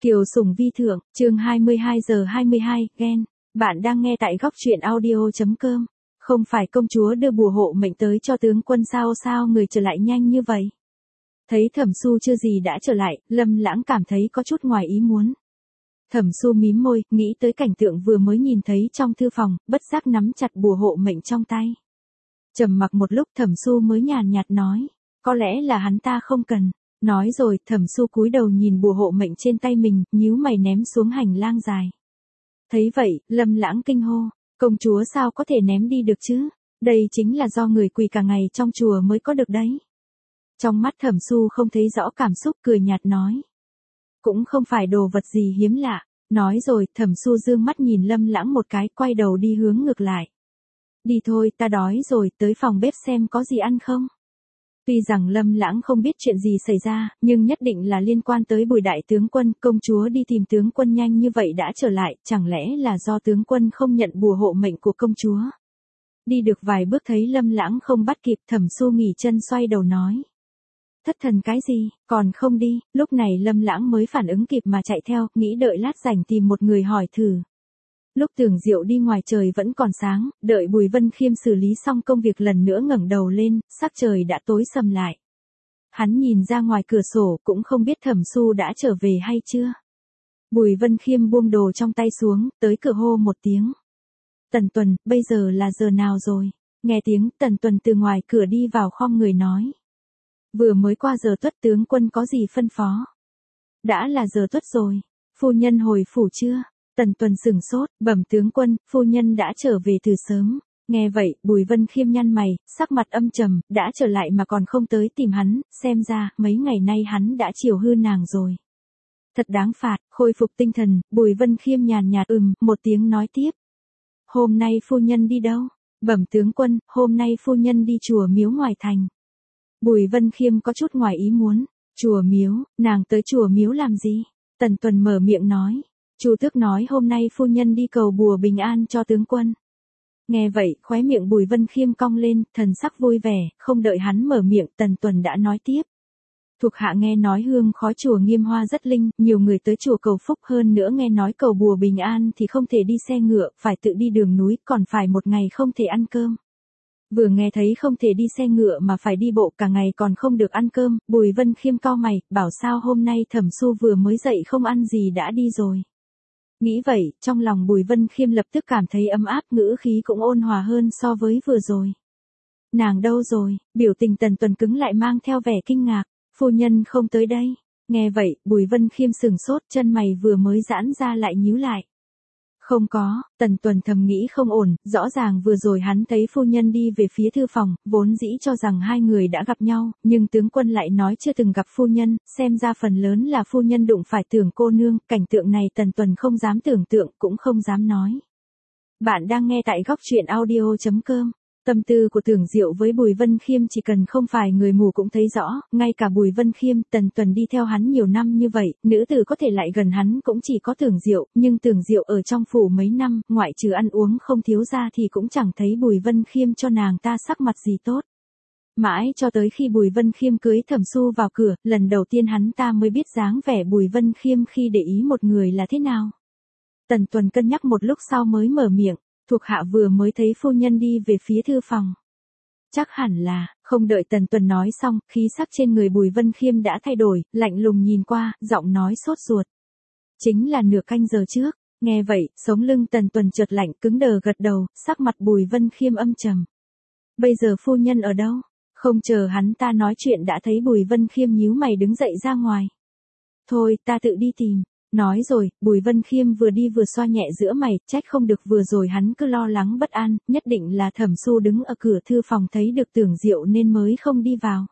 Kiều Sùng Vi Thượng, chương 22 giờ 22, ghen. Bạn đang nghe tại góc truyện audio.com. Không phải công chúa đưa bùa hộ mệnh tới cho tướng quân sao người trở lại nhanh như vậy. Thấy Thẩm Xu chưa gì đã trở lại, Lâm Lãng cảm thấy có chút ngoài ý muốn. Thẩm Xu mím môi, nghĩ tới cảnh tượng vừa mới nhìn thấy trong thư phòng, bất giác nắm chặt bùa hộ mệnh trong tay. Trầm mặc một lúc Thẩm Xu mới nhàn nhạt nói, có lẽ là hắn ta không cần. Nói rồi, Thẩm Xu cúi đầu nhìn bùa hộ mệnh trên tay mình, nhíu mày ném xuống hành lang dài. Thấy vậy, Lâm Lãng kinh hô, công chúa sao có thể ném đi được chứ? Đây chính là do người quỳ cả ngày trong chùa mới có được đấy. Trong mắt Thẩm Xu không thấy rõ cảm xúc, cười nhạt nói. Cũng không phải đồ vật gì hiếm lạ. Nói rồi, Thẩm Xu dương mắt nhìn Lâm Lãng một cái, quay đầu đi hướng ngược lại. Đi thôi, ta đói rồi, tới phòng bếp xem có gì ăn không? Tuy rằng Lâm Lãng không biết chuyện gì xảy ra, nhưng nhất định là liên quan tới Bùi đại tướng quân, công chúa đi tìm tướng quân nhanh như vậy đã trở lại, chẳng lẽ là do tướng quân không nhận bùa hộ mệnh của công chúa. Đi được vài bước thấy Lâm Lãng không bắt kịp, Thẩm Xu nghỉ chân xoay đầu nói. Thất thần cái gì, còn không đi, lúc này Lâm Lãng mới phản ứng kịp mà chạy theo, nghĩ đợi lát rảnh tìm một người hỏi thử. Lúc Tưởng Diệu đi ngoài trời vẫn còn sáng, đợi Bùi Vân Khiêm xử lý xong công việc lần nữa ngẩng đầu lên, sắc trời đã tối sầm lại. Hắn nhìn ra ngoài cửa sổ cũng không biết Thẩm Xu đã trở về hay chưa. Bùi Vân Khiêm buông đồ trong tay xuống, tới cửa hô một tiếng. Tần Tuần, bây giờ là giờ nào rồi? Nghe tiếng Tần Tuần từ ngoài cửa đi vào khom người nói. Vừa mới qua giờ tuất, tướng quân có gì phân phó? Đã là giờ tuất rồi, phu nhân hồi phủ chưa? Tần Tuần sửng sốt, bẩm tướng quân, phu nhân đã trở về từ sớm. Nghe vậy, Bùi Vân Khiêm nhăn mày, sắc mặt âm trầm, đã trở lại mà còn không tới tìm hắn, xem ra, mấy ngày nay hắn đã chiều hư nàng rồi. Thật đáng phạt, khôi phục tinh thần, Bùi Vân Khiêm nhàn nhạt một tiếng nói tiếp. Hôm nay phu nhân đi đâu? Bẩm tướng quân, hôm nay phu nhân đi chùa miếu ngoài thành. Bùi Vân Khiêm có chút ngoài ý muốn, chùa miếu, nàng tới chùa miếu làm gì? Tần Tuần mở miệng nói. Chu Tước nói hôm nay phu nhân đi cầu bùa bình an cho tướng quân. Nghe vậy, khóe miệng Bùi Vân Khiêm cong lên, thần sắc vui vẻ, không đợi hắn mở miệng, Tần Tuần đã nói tiếp. Thuộc hạ nghe nói hương khói chùa Nghiêm Hoa rất linh, nhiều người tới chùa cầu phúc, hơn nữa nghe nói cầu bùa bình an thì không thể đi xe ngựa, phải tự đi đường núi, còn phải một ngày không thể ăn cơm. Vừa nghe thấy không thể đi xe ngựa mà phải đi bộ cả ngày còn không được ăn cơm, Bùi Vân Khiêm cau mày, bảo sao hôm nay Thẩm Xu vừa mới dậy không ăn gì đã đi rồi. Nghĩ vậy, trong lòng Bùi Vân Khiêm lập tức cảm thấy ấm áp, ngữ khí cũng ôn hòa hơn so với vừa rồi. Nàng đâu rồi? Biểu tình Tần Tuần cứng lại mang theo vẻ kinh ngạc, phu nhân không tới đây. Nghe vậy, Bùi Vân Khiêm sừng sốt, chân mày vừa mới giãn ra lại nhíu lại. Không có, Tần Tuần thầm nghĩ không ổn, rõ ràng vừa rồi hắn thấy phu nhân đi về phía thư phòng, vốn dĩ cho rằng hai người đã gặp nhau, nhưng tướng quân lại nói chưa từng gặp phu nhân, xem ra phần lớn là phu nhân đụng phải Tưởng cô nương, cảnh tượng này Tần Tuần không dám tưởng tượng, cũng không dám nói. Bạn đang nghe tại góc truyện audio.com. Tâm tư của Tưởng Diệu với Bùi Vân Khiêm chỉ cần không phải người mù cũng thấy rõ, ngay cả Bùi Vân Khiêm, Tần Tuần đi theo hắn nhiều năm như vậy, nữ tử có thể lại gần hắn cũng chỉ có Tưởng Diệu, nhưng Tưởng Diệu ở trong phủ mấy năm, ngoại trừ ăn uống không thiếu ra thì cũng chẳng thấy Bùi Vân Khiêm cho nàng ta sắc mặt gì tốt. Mãi cho tới khi Bùi Vân Khiêm cưới Thẩm Xu vào cửa, lần đầu tiên hắn ta mới biết dáng vẻ Bùi Vân Khiêm khi để ý một người là thế nào. Tần Tuần cân nhắc một lúc sau mới mở miệng. Thuộc hạ vừa mới thấy phu nhân đi về phía thư phòng. Chắc hẳn là, không đợi Tần Tuần nói xong, khí sắc trên người Bùi Vân Khiêm đã thay đổi, lạnh lùng nhìn qua, giọng nói sốt ruột. Chính là nửa canh giờ trước, nghe vậy, sống lưng Tần Tuần chợt lạnh cứng đờ gật đầu, sắc mặt Bùi Vân Khiêm âm trầm. Bây giờ phu nhân ở đâu? Không chờ hắn ta nói chuyện đã thấy Bùi Vân Khiêm nhíu mày đứng dậy ra ngoài. Thôi, ta tự đi tìm. Nói rồi, Bùi Vân Khiêm vừa đi vừa xoa nhẹ giữa mày, trách không được vừa rồi hắn cứ lo lắng bất an, nhất định là Thẩm Xu đứng ở cửa thư phòng thấy được Tưởng Diệu nên mới không đi vào.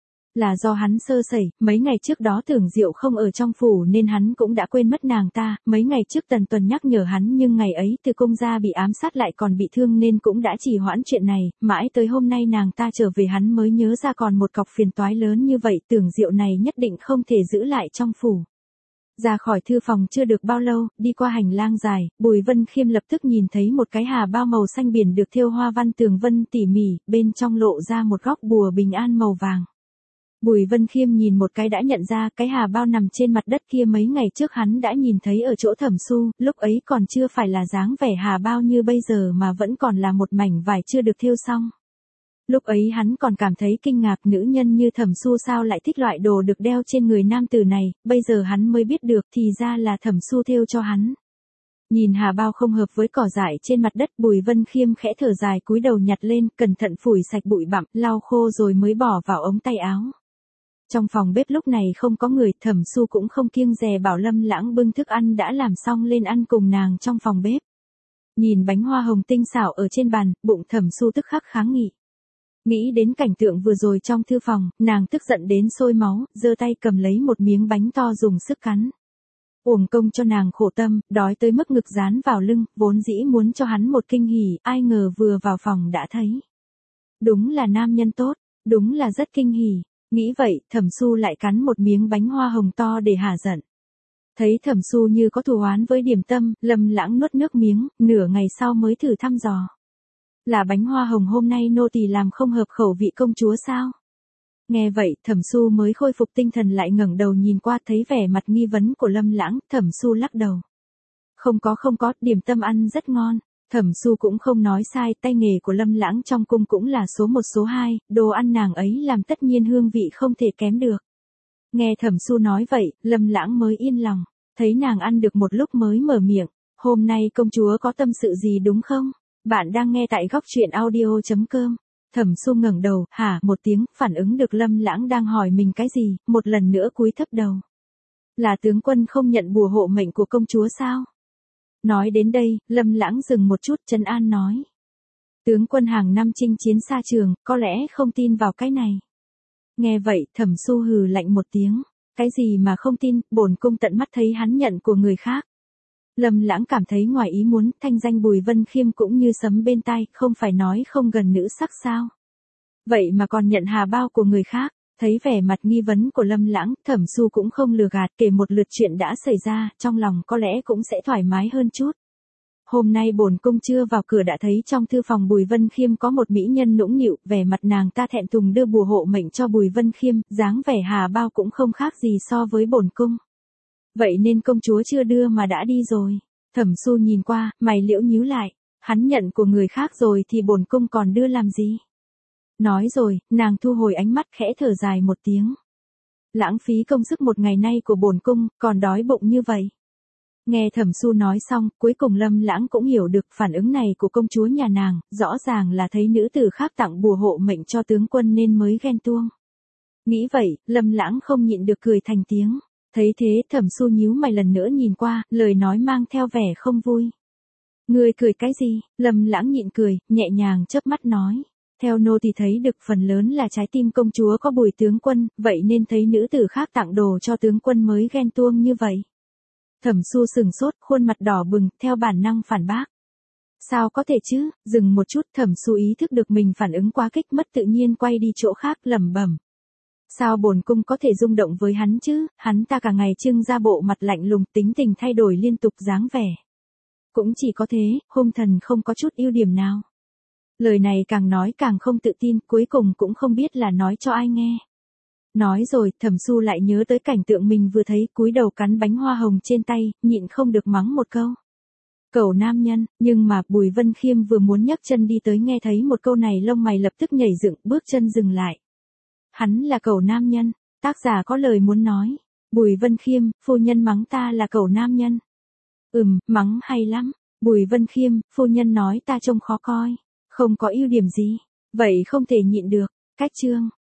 Là do hắn sơ sẩy, mấy ngày trước đó Tưởng Diệu không ở trong phủ nên hắn cũng đã quên mất nàng ta, mấy ngày trước Tần Tuần nhắc nhở hắn nhưng ngày ấy Từ Công gia bị ám sát lại còn bị thương nên cũng đã trì hoãn chuyện này, mãi tới hôm nay nàng ta trở về hắn mới nhớ ra còn một cọc phiền toái lớn như vậy, Tưởng Diệu này nhất định không thể giữ lại trong phủ. Ra khỏi thư phòng chưa được bao lâu, đi qua hành lang dài, Bùi Vân Khiêm lập tức nhìn thấy một cái hà bao màu xanh biển được thêu hoa văn tường vân tỉ mỉ, bên trong lộ ra một góc bùa bình an màu vàng. Bùi Vân Khiêm nhìn một cái đã nhận ra cái hà bao nằm trên mặt đất kia mấy ngày trước hắn đã nhìn thấy ở chỗ Thẩm Xu, lúc ấy còn chưa phải là dáng vẻ hà bao như bây giờ mà vẫn còn là một mảnh vải chưa được thêu xong. Lúc ấy hắn còn cảm thấy kinh ngạc nữ nhân như Thẩm Xu sao lại thích loại đồ được đeo trên người nam tử này, bây giờ hắn mới biết được thì ra là Thẩm Xu thêu cho hắn. Nhìn hà bao không hợp với cỏ dại trên mặt đất, Bùi Vân Khiêm khẽ thở dài cúi đầu nhặt lên, cẩn thận phủi sạch bụi bặm, lau khô rồi mới bỏ vào ống tay áo. Trong phòng bếp lúc này không có người, Thẩm Xu cũng không kiêng dè bảo Lâm Lãng bưng thức ăn đã làm xong lên ăn cùng nàng trong phòng bếp. Nhìn bánh hoa hồng tinh xảo ở trên bàn, bụng Thẩm Xu tức khắc kháng nghị. Nghĩ đến cảnh tượng vừa rồi trong thư phòng, nàng tức giận đến sôi máu, giơ tay cầm lấy một miếng bánh to dùng sức cắn. Uổng công cho nàng khổ tâm, đói tới mức ngực dán vào lưng, vốn dĩ muốn cho hắn một kinh hỉ, ai ngờ vừa vào phòng đã thấy. Đúng là nam nhân tốt, đúng là rất kinh hỉ. Nghĩ vậy, Thẩm Xu lại cắn một miếng bánh hoa hồng to để hả giận. Thấy Thẩm Xu như có thù oán với Điểm Tâm, Lâm Lãng nuốt nước miếng, nửa ngày sau mới thử thăm dò. Là bánh hoa hồng hôm nay nô tỳ làm không hợp khẩu vị công chúa sao? Nghe vậy, Thẩm Xu mới khôi phục tinh thần lại ngẩng đầu nhìn qua thấy vẻ mặt nghi vấn của Lâm Lãng, Thẩm Xu lắc đầu. Không có, Điểm Tâm ăn rất ngon. Thẩm Xu cũng không nói sai, tay nghề của Lâm Lãng trong cung cũng là số 1 số 2, đồ ăn nàng ấy làm tất nhiên hương vị không thể kém được. Nghe Thẩm Xu nói vậy, Lâm Lãng mới yên lòng, thấy nàng ăn được một lúc mới mở miệng, hôm nay công chúa có tâm sự gì đúng không? Bạn đang nghe tại góc truyện audio.com. Thẩm Xu ngẩng đầu, hả một tiếng, phản ứng được Lâm Lãng đang hỏi mình cái gì, một lần nữa cúi thấp đầu. Là tướng quân không nhận bùa hộ mệnh của công chúa sao? Nói đến đây, Lâm Lãng dừng một chút, trấn an nói. Tướng quân hàng năm chinh chiến xa trường, có lẽ không tin vào cái này. Nghe vậy, Thẩm Xu hừ lạnh một tiếng. Cái gì mà không tin, bổn cung tận mắt thấy hắn nhận của người khác. Lâm Lãng cảm thấy ngoài ý muốn, thanh danh Bùi Vân Khiêm cũng như sấm bên tai, không phải nói không gần nữ sắc sao. Vậy mà còn nhận hà bao của người khác. Thấy vẻ mặt nghi vấn của Lâm Lãng, Thẩm Xu cũng không lừa gạt, kể một lượt chuyện đã xảy ra, trong lòng có lẽ cũng sẽ thoải mái hơn chút. Hôm nay bổn cung chưa vào cửa đã thấy trong thư phòng Bùi Vân Khiêm có một mỹ nhân nũng nịu, vẻ mặt nàng ta thẹn thùng đưa bùa hộ mệnh cho Bùi Vân Khiêm, dáng vẻ hà bao cũng không khác gì so với bổn cung. Vậy nên công chúa chưa đưa mà đã đi rồi. Thẩm Xu nhìn qua, mày liễu nhíu lại, hắn nhận của người khác rồi thì bổn cung còn đưa làm gì? Nói rồi, nàng thu hồi ánh mắt khẽ thở dài một tiếng. Lãng phí công sức một ngày nay của bổn cung, còn đói bụng như vậy. Nghe Thẩm Xu nói xong, cuối cùng Lâm Lãng cũng hiểu được phản ứng này của công chúa nhà nàng, rõ ràng là thấy nữ tử khác tặng bùa hộ mệnh cho tướng quân nên mới ghen tuông. Nghĩ vậy, Lâm Lãng không nhịn được cười thành tiếng. Thấy thế, Thẩm Xu nhíu mày lần nữa nhìn qua, lời nói mang theo vẻ không vui. Ngươi cười cái gì? Lâm Lãng nhịn cười, nhẹ nhàng chớp mắt nói. Theo nô thì thấy được phần lớn là trái tim công chúa có Bùi tướng quân, vậy nên thấy nữ tử khác tặng đồ cho tướng quân mới ghen tuông như vậy. Thẩm Xu sừng sốt, khuôn mặt đỏ bừng, theo bản năng phản bác. Sao có thể chứ? Dừng một chút, Thẩm Xu ý thức được mình phản ứng quá kích mất tự nhiên quay đi chỗ khác lẩm bẩm. Sao bổn cung có thể rung động với hắn chứ? Hắn ta cả ngày trưng ra bộ mặt lạnh lùng, tính tình thay đổi liên tục dáng vẻ. Cũng chỉ có thế, hung thần không có chút ưu điểm nào. Lời này càng nói càng không tự tin, cuối cùng cũng không biết là nói cho ai nghe. Nói rồi, Thẩm Xu lại nhớ tới cảnh tượng mình vừa thấy, cúi đầu cắn bánh hoa hồng trên tay, nhịn không được mắng một câu. Cẩu nam nhân, nhưng mà Bùi Vân Khiêm vừa muốn nhấc chân đi tới nghe thấy một câu này lông mày lập tức nhảy dựng, bước chân dừng lại. Hắn là cẩu nam nhân, tác giả có lời muốn nói. Bùi Vân Khiêm, phu nhân mắng ta là cẩu nam nhân. Mắng hay lắm. Bùi Vân Khiêm, phu nhân nói ta trông khó coi. Không có ưu điểm gì. Vậy không thể nhịn được. Cách chương.